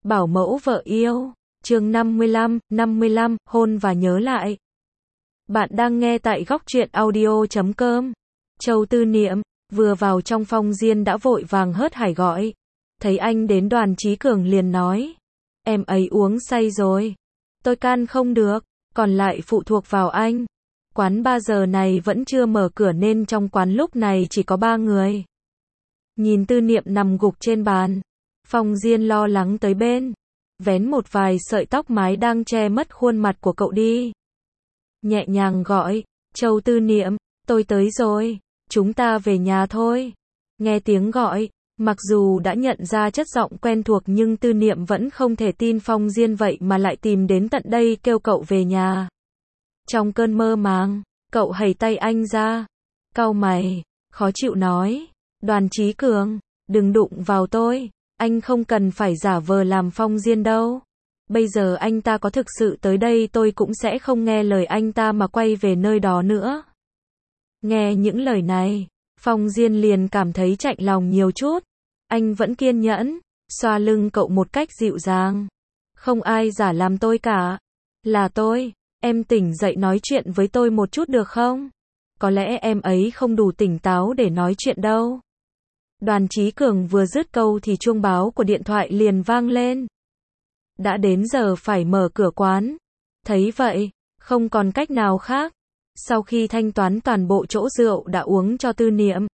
Bảo mẫu vợ yêu. Chương 55, hôn và nhớ lại. Bạn đang nghe tại góc truyện audio.com. Châu Tư Niệm vừa vào trong phòng riêng đã vội vàng hớt hải gọi. Thấy anh đến, Đoàn Chí Cường liền nói: "Em ấy uống say rồi. Tôi can không được, còn lại phụ thuộc vào anh. Quán ba giờ này vẫn chưa mở cửa nên trong quán lúc này chỉ có 3 người." Nhìn Tư Niệm nằm gục trên bàn, Phong Diên lo lắng tới bên, vén một vài sợi tóc mái đang che mất khuôn mặt của cậu đi. Nhẹ nhàng gọi: "Châu Tư Niệm, tôi tới rồi, chúng ta về nhà thôi." Nghe tiếng gọi, mặc dù đã nhận ra chất giọng quen thuộc nhưng Tư Niệm vẫn không thể tin Phong Diên vậy mà lại tìm đến tận đây kêu cậu về nhà. Trong cơn mơ màng, cậu hầy tay anh ra, cau mày, khó chịu nói: "Đoàn Chí Cường, đừng đụng vào tôi, anh không cần phải giả vờ làm Phong Diên đâu. Bây giờ anh ta có thực sự tới đây tôi cũng sẽ không nghe lời anh ta mà quay về nơi đó nữa." Nghe những lời này, Phong Diên liền cảm thấy chạnh lòng nhiều chút. Anh vẫn kiên nhẫn, xoa lưng cậu một cách dịu dàng. "Không ai giả làm tôi cả. Là tôi. Em tỉnh dậy nói chuyện với tôi một chút được không? Có lẽ em ấy không đủ tỉnh táo để nói chuyện đâu." Đoàn Chí Cường vừa dứt câu thì chuông báo của điện thoại liền vang lên. Đã đến giờ phải mở cửa quán. Thấy vậy, không còn cách nào khác. Sau khi thanh toán toàn bộ chỗ rượu đã uống cho Tư Niệm,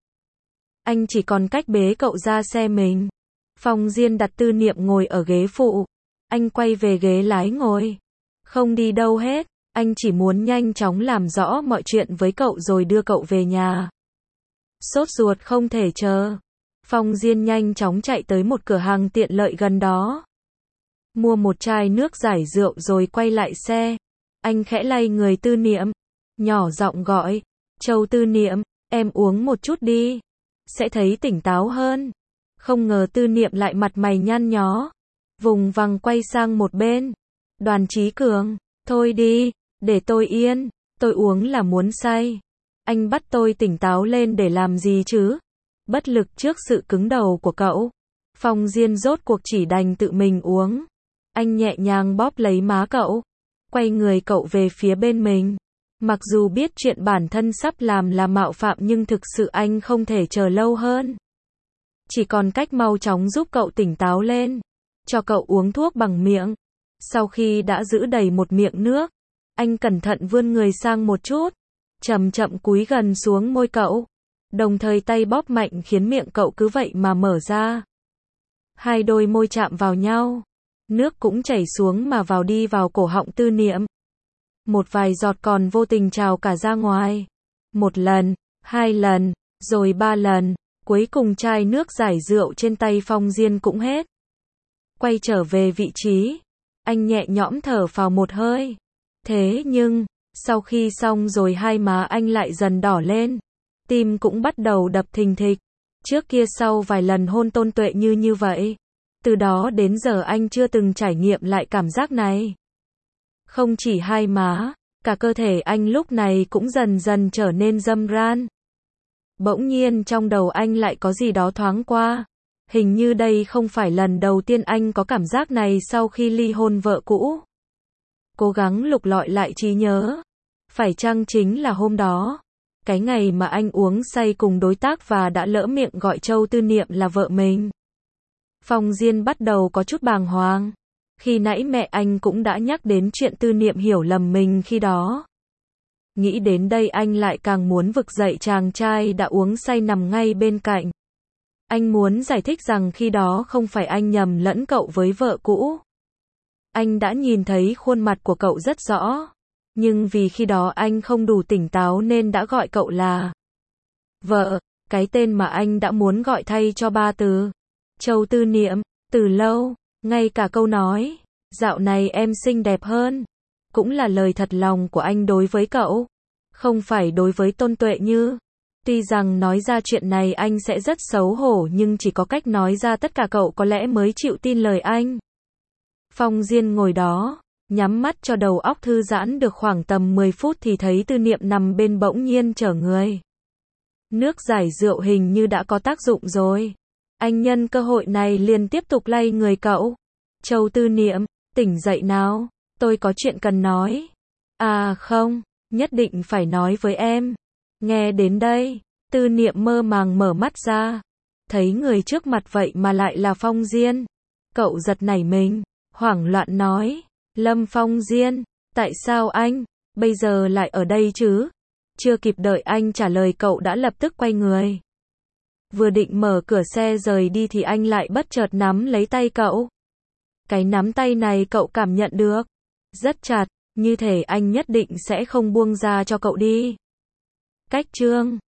anh chỉ còn cách bế cậu ra xe mình. Phong Diên đặt Tư Niệm ngồi ở ghế phụ. Anh quay về ghế lái ngồi. Không đi đâu hết, anh chỉ muốn nhanh chóng làm rõ mọi chuyện với cậu rồi đưa cậu về nhà. Sốt ruột không thể chờ, Phong Diên nhanh chóng chạy tới một cửa hàng tiện lợi gần đó. Mua một chai nước giải rượu rồi quay lại xe. Anh khẽ lay người Tư Niệm, nhỏ giọng gọi: "Châu Tư Niệm, em uống một chút đi, sẽ thấy tỉnh táo hơn." Không ngờ Tư Niệm lại mặt mày nhăn nhó, vùng vằng quay sang một bên. "Đoàn Chí Cường, thôi đi, để tôi yên, tôi uống là muốn say. Anh bắt tôi tỉnh táo lên để làm gì chứ?" Bất lực trước sự cứng đầu của cậu, Phong Diên rốt cuộc chỉ đành tự mình uống. Anh nhẹ nhàng bóp lấy má cậu, quay người cậu về phía bên mình. Mặc dù biết chuyện bản thân sắp làm là mạo phạm nhưng thực sự anh không thể chờ lâu hơn. Chỉ còn cách mau chóng giúp cậu tỉnh táo lên, cho cậu uống thuốc bằng miệng. Sau khi đã giữ đầy một miệng nước, anh cẩn thận vươn người sang một chút, chậm chậm cúi gần xuống môi cậu, đồng thời tay bóp mạnh khiến miệng cậu cứ vậy mà mở ra. Hai đôi môi chạm vào nhau, nước cũng chảy xuống mà đi vào cổ họng Tư Niệm. Một vài giọt còn vô tình trào cả ra ngoài. Một lần, 2 lần, rồi 3 lần, cuối cùng chai nước giải rượu trên tay Phong Diên cũng hết. Quay trở về vị trí, anh nhẹ nhõm thở phào một hơi. Thế nhưng, sau khi xong rồi hai má anh lại dần đỏ lên, tim cũng bắt đầu đập thình thịch. Trước kia sau vài lần hôn Tôn Tuệ như vậy, từ đó đến giờ anh chưa từng trải nghiệm lại cảm giác này. Không chỉ hai má, cả cơ thể anh lúc này cũng dần dần trở nên râm ran. Bỗng nhiên trong đầu anh lại có gì đó thoáng qua. Hình như đây không phải lần đầu tiên anh có cảm giác này sau khi ly hôn vợ cũ. Cố gắng lục lọi lại trí nhớ. Phải chăng chính là hôm đó, cái ngày mà anh uống say cùng đối tác và đã lỡ miệng gọi Châu Tư Niệm là vợ mình. Phong Diên bắt đầu có chút bàng hoàng. Khi nãy mẹ anh cũng đã nhắc đến chuyện Tư Niệm hiểu lầm mình khi đó. Nghĩ đến đây anh lại càng muốn vực dậy chàng trai đã uống say nằm ngay bên cạnh. Anh muốn giải thích rằng khi đó không phải anh nhầm lẫn cậu với vợ cũ. Anh đã nhìn thấy khuôn mặt của cậu rất rõ. Nhưng vì khi đó anh không đủ tỉnh táo nên đã gọi cậu là vợ, cái tên mà anh đã muốn gọi thay cho 3 từ. Châu Tư Niệm, từ lâu, ngay cả câu nói, dạo này em xinh đẹp hơn, cũng là lời thật lòng của anh đối với cậu, không phải đối với Tôn Tuệ Như. Tuy rằng nói ra chuyện này anh sẽ rất xấu hổ nhưng chỉ có cách nói ra tất cả cậu có lẽ mới chịu tin lời anh. Phong Diên ngồi đó, nhắm mắt cho đầu óc thư giãn được khoảng tầm 10 phút thì thấy Tư Niệm nằm bên bỗng nhiên trở người. Nước giải rượu hình như đã có tác dụng rồi. Anh nhân cơ hội này liền tiếp tục lay người cậu. Châu Tư Niệm, tỉnh dậy nào, tôi có chuyện cần nói. À không, nhất định phải nói với em. Nghe đến đây, Tư Niệm mơ màng mở mắt ra, thấy người trước mặt vậy mà lại là Phong Diên. Cậu giật nảy mình, hoảng loạn nói, Lâm Phong Diên, tại sao anh, bây giờ lại ở đây chứ? Chưa kịp đợi anh trả lời cậu đã lập tức quay người. Vừa định mở cửa xe rời đi thì anh lại bất chợt nắm lấy tay cậu. Cái nắm tay này cậu cảm nhận được, rất chặt, như thể anh nhất định sẽ không buông ra cho cậu đi. Cách chương